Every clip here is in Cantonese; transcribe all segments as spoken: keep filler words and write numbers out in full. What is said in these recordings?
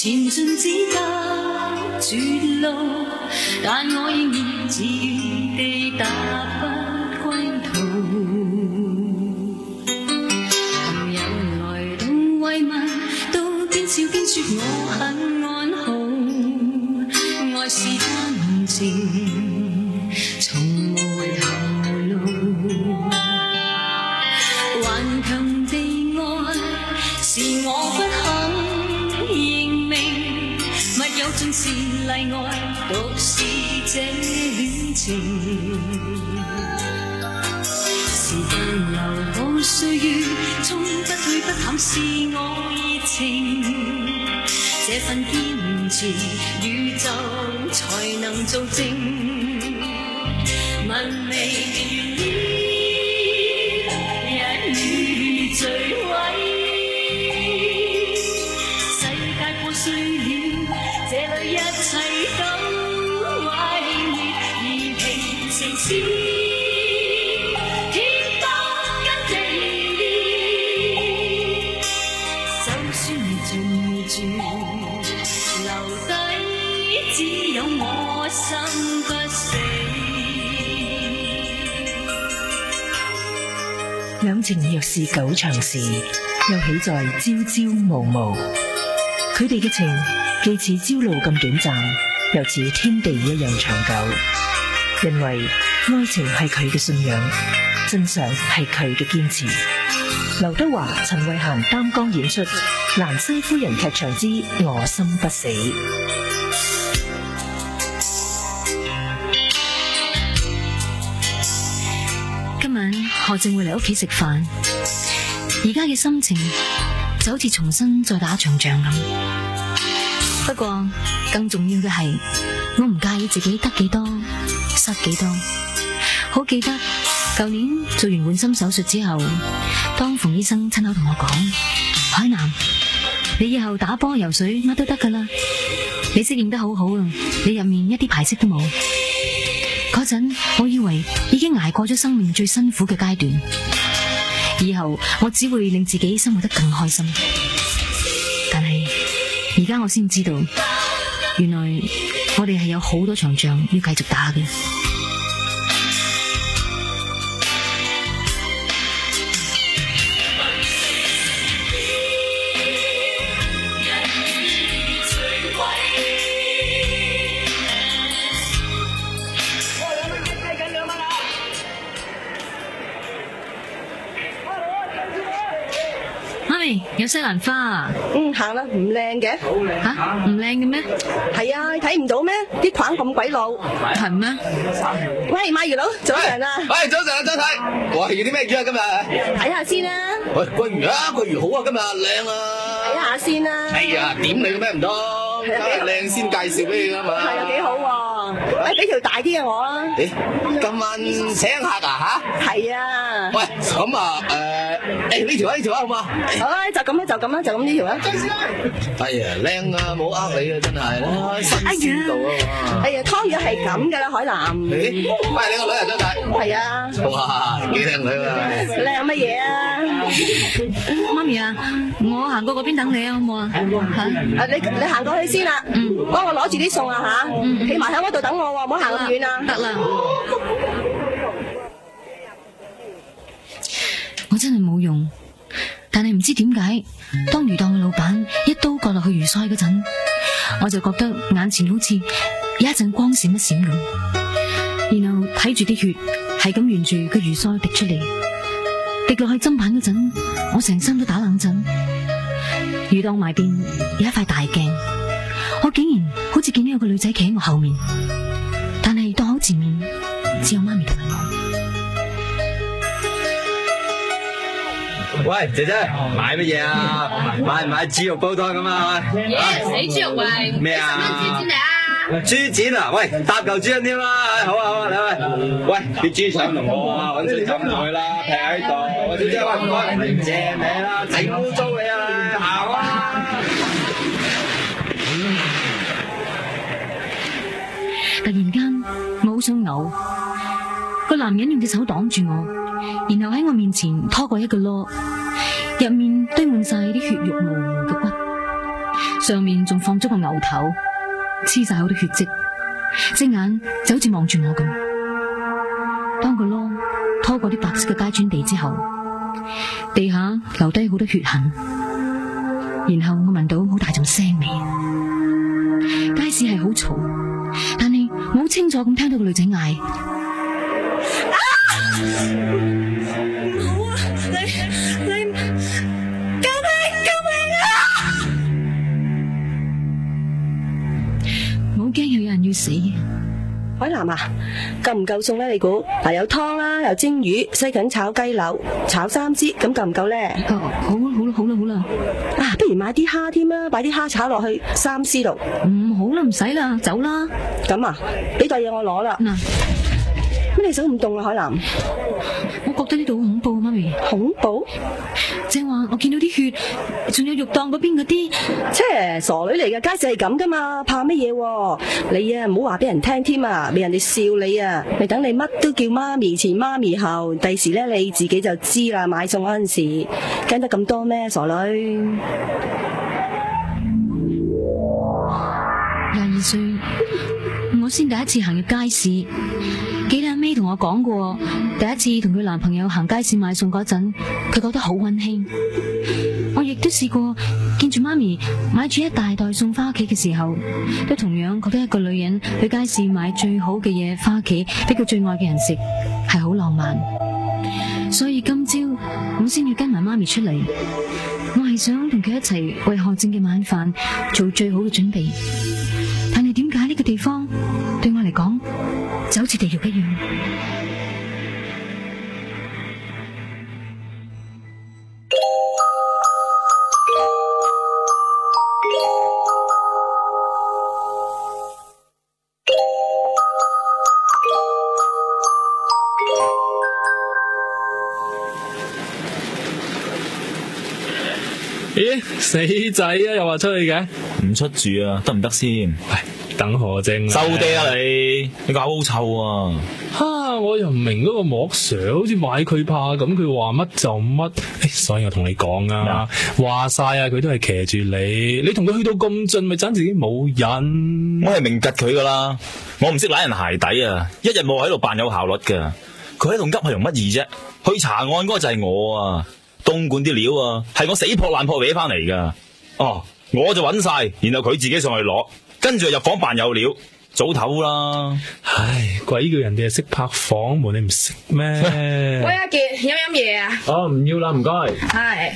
前進只得絕路，但我仍然自願地踏不歸途。朋友來到慰問，都邊笑邊說我很安好，愛是單程，從無回頭路。頑強地愛是我不肯認命，密友盡是例外，獨是這戀情。時間流過歲月，沖不退不淡是我熱情。這份堅持，宇宙才能做證。文明原意，一語墜毀。世界破碎了，這裏一切都毀滅，而平城市。 兩情若是久長時，又豈在朝朝暮暮。佢哋嘅情既似朝露咁短暫，又似天地一樣長久。因為愛情係佢嘅信仰，真相係佢嘅堅持。劉德華、陳慧嫻擔綱演出《蘭西夫人劇場之我心不死》。 何正會嚟屋企食飯，而家嘅心情就好似重新再打一場仗咁。不過更重要嘅係，我唔介意自己得幾多失幾多。好記得舊年做完換心手術之後，當馮醫生親口同我講：海南，你以後打波游水乜都得噶啦，你適應得好好啊，你入面一啲排斥都冇。嗰陣我以為已經捱過咗生命最辛苦嘅階段，以後我只會令自己生活得更開心。但係而家我先知道，原來我哋係有好多場仗要繼續打嘅。有西蘭花啊？ 嗯，行啦，唔靚嘅。 吓，唔靚嘅咩？ 係啊，睇唔到咩？啲框咁鬼老。 係咩？ 喂，馬魚佬，早晨啊！ 喂，早晨啊，張太。喂，要啲咩魚啊？今日？ 睇下先啦。喂， 鮭魚啊，鮭魚好啊，今日靚啊。 睇下先啦。 哎呀，點你嘅咩唔通？梗係靚先介紹俾你噶嘛。 係啊，幾好喎。喂，俾條大啲嘅我啊。 誒，今晚請客啊吓？ 係啊。 喂，咁啊，誒，誒呢條啊呢條啊好嘛？ 好啦，就咁啦，就咁啦，就咁呢條啦。 哎呀，靚啊，冇呃你啊，真係，新鮮度啊嘛。 哎呀，湯魚係咁噶啦，海南。 誒，喂，你個女啊，張太。 係啊。 哇，幾靚女啊！ 靚乜嘢啊？ 媽咪啊，我行過嗰邊等你啊，好唔好啊？吓， 啊你你行過去先啦。嗯。幫我攞住啲餸啊吓。嗯。企埋喺嗰度等我喎，唔好行咁遠啊。 得啦。我真係冇用，但係唔知點解，當魚檔嘅老闆一刀割落去魚腮嗰陣，我就覺得眼前好似有一陣光閃一閃咁，然後睇住啲血係咁沿住個魚腮滴出嚟，滴落去砧板嗰陣，我成身都打冷震。魚檔埋邊有一塊大鏡，我竟然好似見到有個女仔企喺我後面，但係檔口前面只有媽咪同埋我。 喂，姐姐，買乜嘢啊？買唔買豬肉煲湯咁啊？ 耶，死豬肉喂！ 咩啊？ 十蚊豬展嚟啊！ 豬展啊？喂，搭嚿豬膶添啦！好啊好啊，嚟喂！喂，啲豬腸同我啊，揾水浸佢啦，劈喺度。姐姐，喂唔該，借你啦，整污糟你啊，行啊！ 突然間，我好想嘔，個男人用隻手擋住我。然後喺我面前拖過一個籮，入面堆滿晒啲血肉模糊嘅骨， 上面仲放咗個牛頭，黐晒好多血跡，隻眼就好似望住我咁。當個籮拖過啲白色嘅街磚地之後，地下留低好多血痕，然後我聞到好大陣腥味。街市係好嘈，但係我好清楚咁聽到個女仔嗌： 啊！唔好啊！你你救命！救命啊！ 我好驚有人要死。 海南啊，夠唔夠餸咧？你估？嗱，有湯啦，有蒸魚、西芹炒雞柳、炒三枝，咁夠唔夠咧？ 哦，好啦好啦好啦好啦， 啊，不如買啲蝦添啦，擺啲蝦炒落去三絲度。 唔好啦，唔使啦，走啦。 咁啊，俾袋嘢我攞啦。 嗱， 乜你手咁凍啊，海南？ 我覺得呢度好恐怖啊，媽咪。 恐怖？ 正話我見到啲血，仲有肉檔嗰邊嗰啲。 切，傻女嚟嘅，街市係咁噶嘛，怕乜嘢？你啊，唔好話俾人聽添啊，俾人哋笑你啊！咪等你乜都叫媽咪前媽咪後，第時咧你自己就知啦。買餸嗰陣時，驚得咁多咩，傻女？ 廿二歲，我先第一次行入街市。記得阿 May 同我講過，第一次同佢男朋友行街市買餸嗰陣，佢覺得好溫馨。我亦都試過見住媽咪買住一大袋餸翻屋企嘅時候，都同樣覺得一個女人去街市買最好嘅嘢翻屋企俾佢最愛嘅人食，係好浪漫。所以今朝我先要跟埋媽咪出嚟，我係想同佢一齊為何靜嘅晚飯做最好嘅準備。但係點解呢個地方對我嚟講就好似地獄一樣？ 咦，死仔啊，又話出去嘅？ 唔出住啊，得唔得先？ 唉，等何靜收爹啊你！你個口好臭啊！ 哈，我又唔明嗰個莫 Sir 好似買佢怕咁，佢話乜就乜。誒，所以我同你講啊，話晒啊，佢都係騎住你，你同佢去到咁盡，咪盞自己冇癮。 我係明吉佢噶啦，我唔識揦人鞋底啊！一日冇喺度扮有效率噶，佢喺度噏係容乜易啫？去查案嗰個就係我啊！東莞啲料啊，係我死撲爛撲搲翻嚟噶。哦，我就揾晒，然後佢自己上去攞，跟住入房扮有料，早唞啦。 唉，鬼叫人哋係識拍房門，你唔識咩？ 喂，阿杰，飲唔飲嘢啊？ 哦，唔要啦，唔該。 係。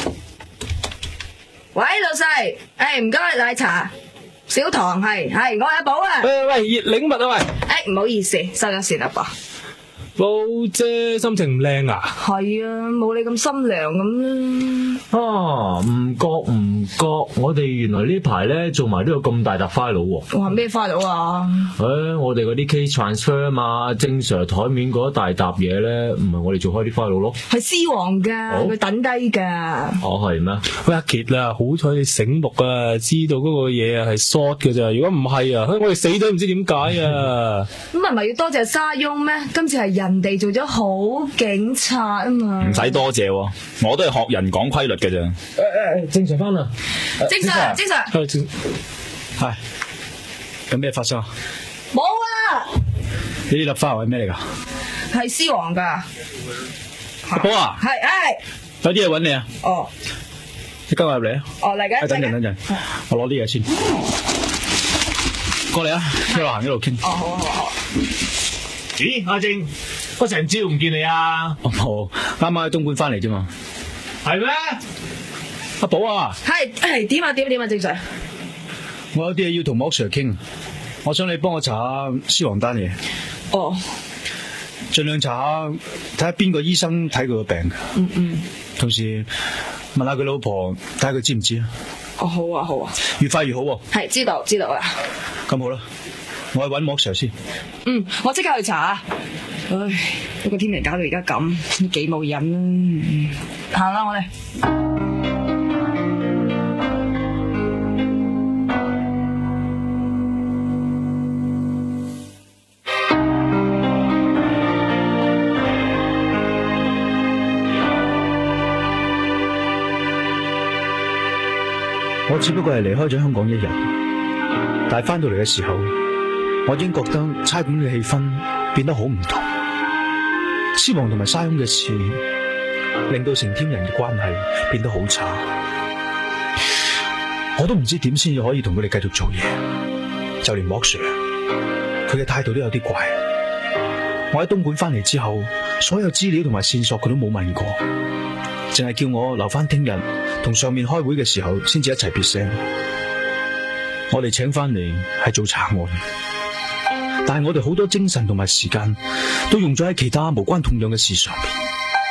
喂，老細，誒，唔該，奶茶，少糖，係係，我阿寶啊。 喂喂，熱檸蜜啊喂。 誒，唔好意思，收咗線啦噃。 寶姐心情唔靚啊？ 係啊，冇你咁心涼咁啦。 啊，唔覺唔覺，我哋原來呢排咧做埋都有咁大沓 file 喎。 哇，咩 file 啊？ 誒、欸，我哋嗰啲 case transfer 啊嘛，正 Sir 台面嗰一大沓嘢咧，唔係我哋做開啲 file 咯。 係獅王噶，佢、哦、等低噶。 哦，係咩？ 喂，阿杰啊，好彩你醒目啊，知道嗰個嘢啊係 short 嘅咋，如果唔係啊，我哋死咗唔知點解啊。咁係咪要多謝沙翁咩？今次係人哋做咗好警察啊嘛。 唔使多謝，我都係學人講規律嘅咋。誒誒，正常翻啦。 正常，正常。 係正。 係。有咩發生？ 冇啊！ 呢粒花係咩嚟噶？ 係獅王噶。 阿寶啊！ 係，係。 有啲嘢揾你啊！ 哦。 你跟我入嚟啊！ 哦，嚟緊。 等陣，等陣，我攞啲嘢先。過嚟啊！一路行一路傾。 哦，好啊，好啊。 咦，阿正，我成朝唔見你啊！ 哦，冇，啱啱喺東莞翻嚟啫嘛。 係咩？ 阿寶啊！ 係係點啊？點點啊？正 Sir。 我有啲嘢要同莫 Sir 傾，我想你幫我查下獅王單嘢。 哦。 盡量查下，睇下邊個醫生睇佢個病。 嗯嗯。 同時問下佢老婆，睇下佢知唔知啊？ 哦，好啊，好啊。 越快越好。 係，知道知道啦。 咁好啦，我去搵莫 Sir 先。 嗯，我即刻去查。唉，不過天明搞到而家咁，都幾冇癮啦。行啦，我哋。 我我只不過係離開咗香港一日，但係翻到嚟嘅時候，我已經覺得差館嘅氣氛變得好唔同。獅王同埋沙翁嘅事，令到成天人嘅關係變得好差。我都唔知點先至可以同佢哋繼續做嘢，就連莫 Sir，佢嘅態度都有啲怪。我喺東莞翻嚟之後，所有資料同埋線索佢都冇問過，淨係叫我留翻聽日同上面開會嘅時候先至一齊別聲。我哋請翻嚟係做查案，但係我哋好多精神同埋時間都用咗喺其他無關痛癢嘅事上面。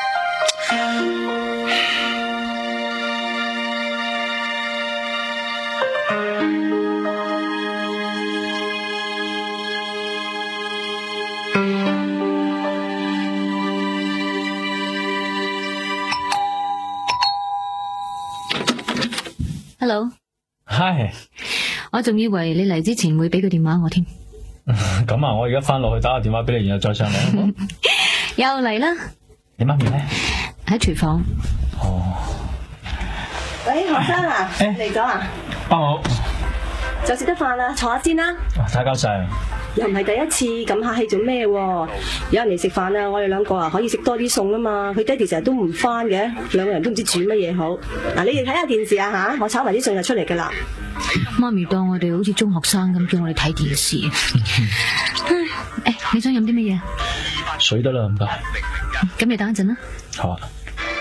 Hello， 嗨， 我仲以為你嚟之前會俾個電話我添。 咁啊，我而家翻落去打個電話俾你，然後再上嚟好唔好？ 又嚟啦！ 你媽咪咧？ 喺廚房。 哦。 喂，學生啊，嚟咗啊？ 幫我。 就食得飯啦，坐下先啦。 打攪晒。 又唔係第一次咁客氣做咩？有人嚟食飯啊，我哋兩個啊可以食多啲餸啊嘛。佢爹哋成日都唔翻嘅，兩個人都唔知煮乜嘢好。嗱，你哋睇下電視啊吓，我炒埋啲餸就出嚟噶啦。 媽咪當我哋好似中學生咁叫我哋睇電視。誒，你想飲啲乜嘢？ 水得啦，唔該。 咁你等一陣啦。 好啊。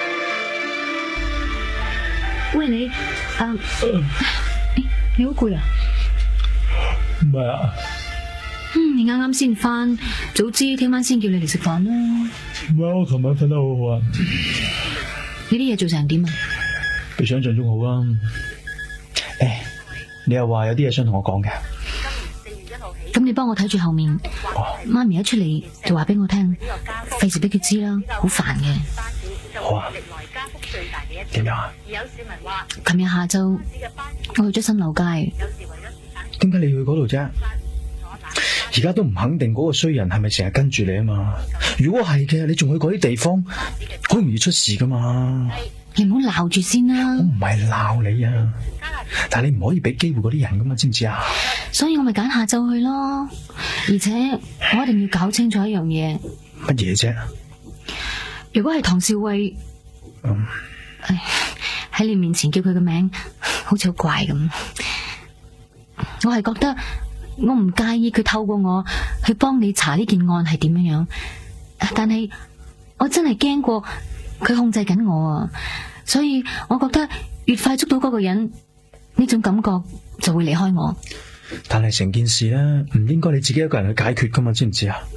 喂你，啊，誒，你好攰啊？ 唔係啊。 嗯，你啱啱先翻，早知聽晚先叫你嚟食飯啦。 唔係，我琴晚瞓得好好啊。 你啲嘢做成點啊？ 比想象中好啊。誒，你又話有啲嘢想同我講嘅。 咁你幫我睇住後面，媽咪一出嚟就話俾我聽，費事俾佢知啦，好煩嘅。 好啊。點樣啊？ 琴日下晝我去咗新樓街。 點解你去嗰度啫？而家都唔肯定嗰個衰人係咪成日跟住你啊嘛？如果係嘅，你仲去嗰啲地方，好容易出事噶嘛？ 你唔好鬧住先啦。 我唔係鬧你啊，但係你唔可以俾機會嗰啲人噶嘛，知唔知啊？ 所以我咪揀下晝去咯。而且我一定要搞清楚一樣嘢。 乜嘢啫？ 如果係唐少偉， 嗯， 喺你面前叫佢嘅名，好似好怪咁。我係覺得。我唔介意佢透過我去幫你查呢件案係點樣樣，但係我真係驚過佢控制緊我啊，所以我覺得越快捉到嗰個人，呢種感覺就會離開我。 但係成件事咧，唔應該你自己一個人去解決噶嘛，知唔知啊？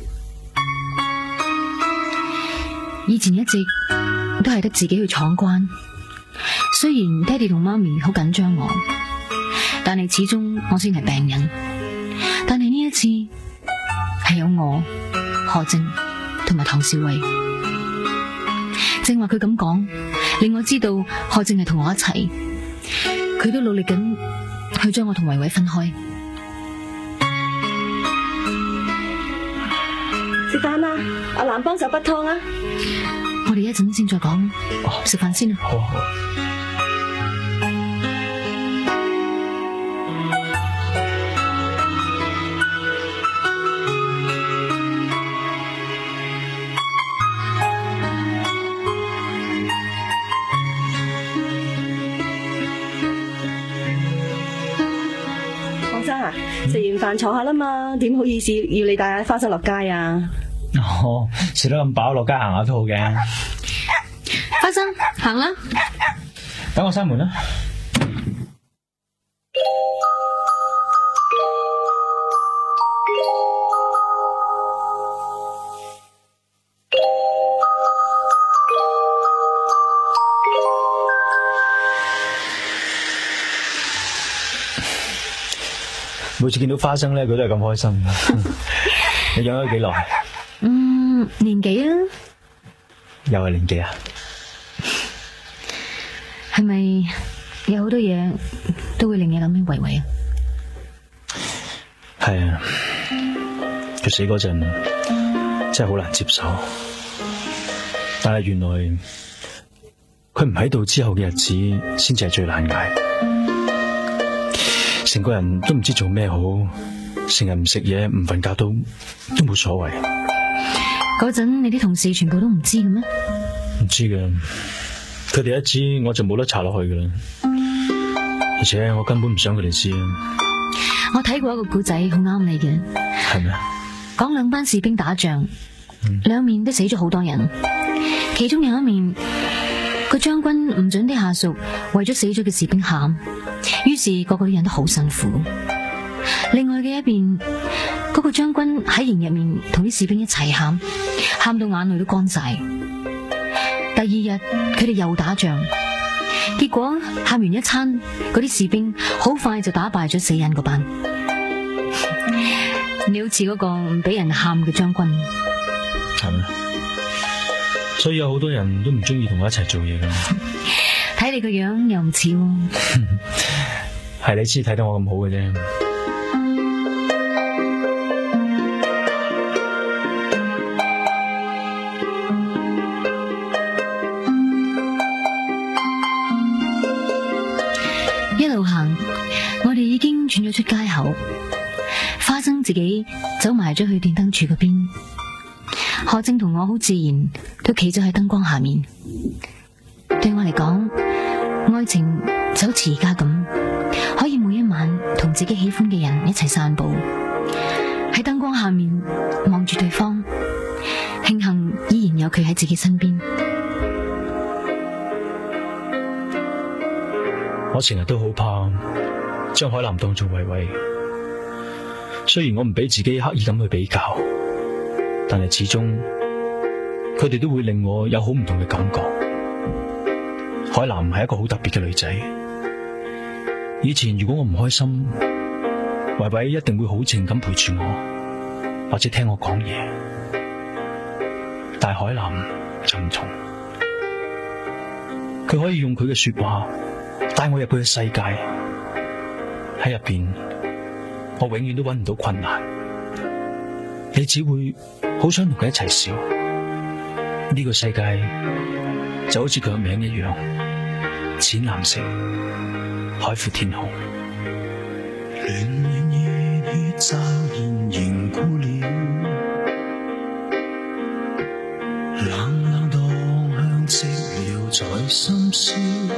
以前一直都係得自己去闖關，雖然爹哋同媽咪好緊張我，但係始終我先係病人。但係呢一次係有我何靜同埋唐少偉，正話佢咁講，令我知道何靜係同我一齊，佢都努力緊去將我同維維分開。 食飯啦，阿蘭幫手滗湯啊！ 我哋一陣先再講，食飯先啊！ 好啊好啊。 食完飯坐下啦嘛，點好意思要你帶花生落街啊？ 哦，食得咁飽，落街行下都好嘅。 花生，行啦。 等我閂門啦。 每次見到花生咧，佢都係咁開心。你養咗幾耐？ 嗯，年幾啊？ 又係年幾啊？ 係咪有好多嘢都會令你諗起維維啊？ 係啊，佢死嗰陣真係好難接受，但係原來佢唔喺度之後嘅日子先至係最難捱。 成個人都唔知做咩好，成日唔食嘢唔瞓覺都都冇所謂。 嗰陣你啲同事全部都唔知嘅咩？ 唔知嘅，佢哋一知我就冇得查落去噶啦。而且我根本唔想佢哋知。 我睇過一個故仔，好啱你嘅。 係咩？ 講兩班士兵打仗，兩、嗯、面都死咗好多人。其中有一面，個將軍唔准啲下屬為咗死咗嘅士兵喊，於是個個都忍得好辛苦。另外嘅一邊，嗰、那個將軍喺營入面同啲士兵一齊喊，喊到眼淚都乾晒。第二日佢哋又打仗，結果喊完一餐，嗰啲士兵好快就打敗咗死人嗰班。你好似嗰個唔俾人喊嘅將軍， 係咩？所以有好多人都唔中意同我一齊做嘢噶。 睇你個樣又唔似喎。 係你先睇得我咁好嘅啫。 一路行，我哋已經轉咗出街口。花生自己走埋咗去電燈柱嗰邊，何正同我好自然都企咗喺燈光下面。對我嚟講，愛情就好似而家咁，可以每一晚同自己喜歡嘅人一齊散步，喺燈光下面望住對方，慶幸依然有佢喺自己身邊。 我成日都好怕將海南當做維維。雖然我唔俾自己刻意咁去比較，但係始終佢哋都會令我有好唔同嘅感覺。海南係一個好特別嘅女仔，以前如果我唔開心，維維一定會好靜咁陪住我，或者聽我講嘢。但係海南就唔同，佢可以用佢嘅說話帶我入佢嘅世界，喺入邊我永遠都揾唔到困難，你只會好想同佢一齊笑。呢個世界就好似佢個名一樣，淺藍色，海闊天空。 暖暖熱血驟然凝固了，冷冷蕩向寂寥在深宵，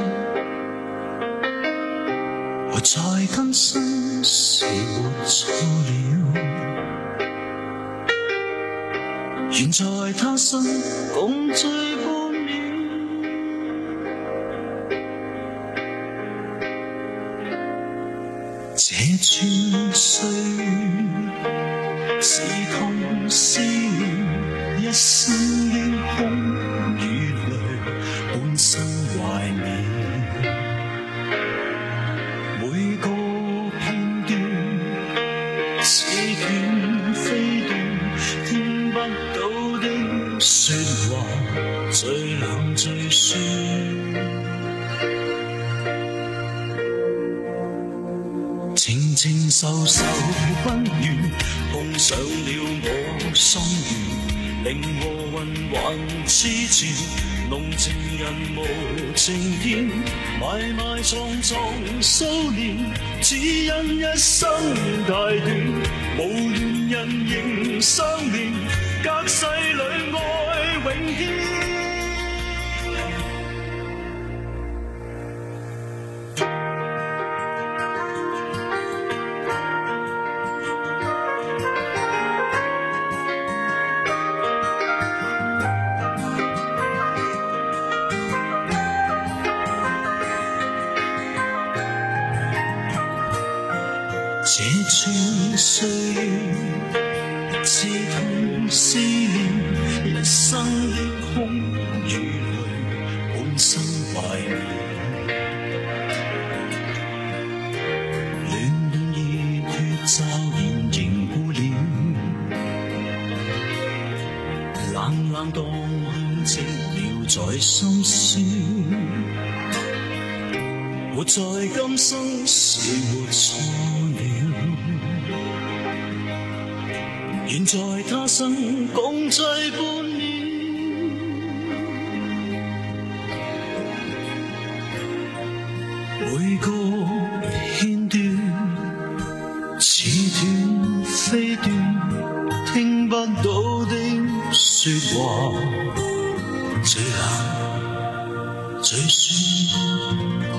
活在今生是活錯了，願在他生共聚半秒。這串歲月是痛是暖，一生英雄與淚，半生懷緬。每個片段似捲飛動，聽不到的說話，最冷最酸。情情愁愁不願，碰上了我心願，令我魂還痴纏，弄情人無情天，埋埋藏藏數年，只因一生太短，無緣人仍相連，隔世裏愛永牽。這串歲月似痛思念，一生英雄與淚，半生懷緬。暖暖熱血驟然凝固了，冷冷蕩向寂寥在深宵，活在今生是活錯了，願在他生共聚半秒。每個片段飛斷，聽不到的說話，最冷最酸。